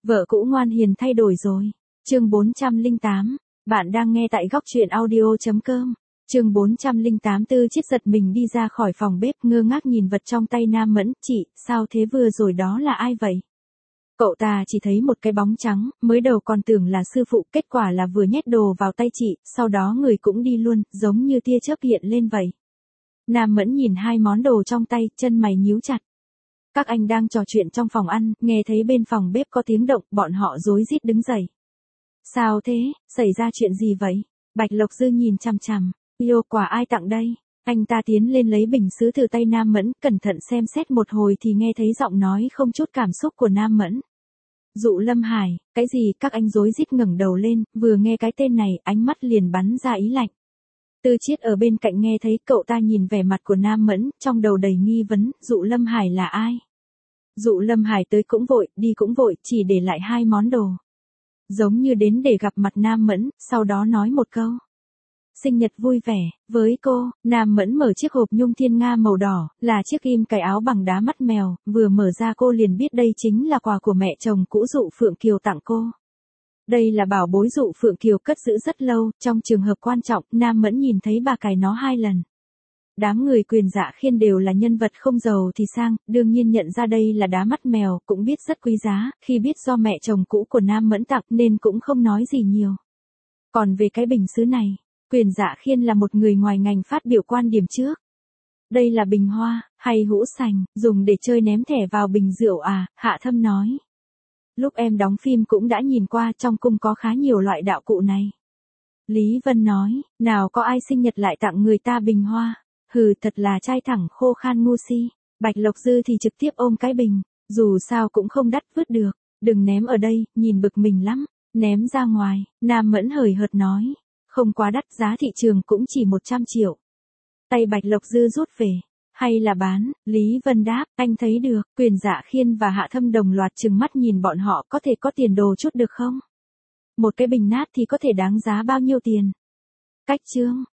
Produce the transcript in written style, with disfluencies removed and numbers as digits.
Vợ cũ ngoan hiền thay đổi rồi. Chương 408. Bạn đang nghe tại góc truyện audio.com. Chương 408. Tư Chiết giật mình đi ra khỏi phòng bếp, ngơ ngác nhìn vật trong tay Nam Mẫn. Chị, sao thế, vừa rồi đó là ai vậy? Cậu ta chỉ thấy một cái bóng trắng, mới đầu còn tưởng là sư phụ, kết quả là vừa nhét đồ vào tay chị, sau đó người cũng đi luôn, giống như tia chớp hiện lên vậy. Nam Mẫn nhìn hai món đồ trong tay, chân mày nhíu chặt. Các anh đang trò chuyện trong phòng ăn, nghe thấy bên phòng bếp có tiếng động, bọn họ rối rít đứng dậy. Sao thế, xảy ra chuyện gì vậy? Bạch Lộc Dư nhìn chằm chằm. Yêu, quà ai tặng đây? Anh ta tiến lên lấy bình sứ từ tay Nam Mẫn, cẩn thận xem xét một hồi thì nghe thấy giọng nói không chút cảm xúc của Nam Mẫn. Dụ Lâm Hải, cái gì? Các anh rối rít ngẩng đầu lên, vừa nghe cái tên này, ánh mắt liền bắn ra ý lạnh. Tư Chiết ở bên cạnh nghe thấy, cậu ta nhìn vẻ mặt của Nam Mẫn, trong đầu đầy nghi vấn, Dụ Lâm Hải là ai? Dụ Lâm Hải tới cũng vội, đi cũng vội, chỉ để lại hai món đồ. Giống như đến để gặp mặt Nam Mẫn, sau đó nói một câu. Sinh nhật vui vẻ, với cô. Nam Mẫn mở chiếc hộp nhung thiên nga màu đỏ, là chiếc ghim cài áo bằng đá mắt mèo, vừa mở ra cô liền biết đây chính là quà của mẹ chồng cũ Dụ Phượng Kiều tặng cô. Đây là bảo bối Dụ Phượng Kiều cất giữ rất lâu, trong trường hợp quan trọng, Nam Mẫn nhìn thấy bà cài nó 2 lần. Đám người Quyền Dạ Khiên đều là nhân vật không giàu thì sang, đương nhiên nhận ra đây là đá mắt mèo, cũng biết rất quý giá, khi biết do mẹ chồng cũ của Nam Mẫn tặng nên cũng không nói gì nhiều. Còn về cái bình sứ này, Quyền Dạ Khiên là một người ngoài ngành phát biểu quan điểm trước. Đây là bình hoa, hay hũ sành, dùng để chơi ném thẻ vào bình rượu à, Hạ Thâm nói. Lúc em đóng phim cũng đã nhìn qua, trong cung có khá nhiều loại đạo cụ này. Lý Vân nói, nào có ai sinh nhật lại tặng người ta bình hoa. Hừ, thật là trai thẳng khô khan ngu si. Bạch Lộc Dư thì trực tiếp ôm cái bình, dù sao cũng không đắt vứt được, đừng ném ở đây, nhìn bực mình lắm, ném ra ngoài. Nam Mẫn hời hợt nói, không quá đắt, giá thị trường cũng chỉ 100 triệu. Tay Bạch Lộc Dư rút về, hay là bán? Lý Vân đáp, anh thấy được. Quyền Dạ Khiên và Hạ Thâm đồng loạt trừng mắt nhìn bọn họ, có thể có tiền đồ chút được không? Một cái bình nát thì có thể đáng giá bao nhiêu tiền? Cách chương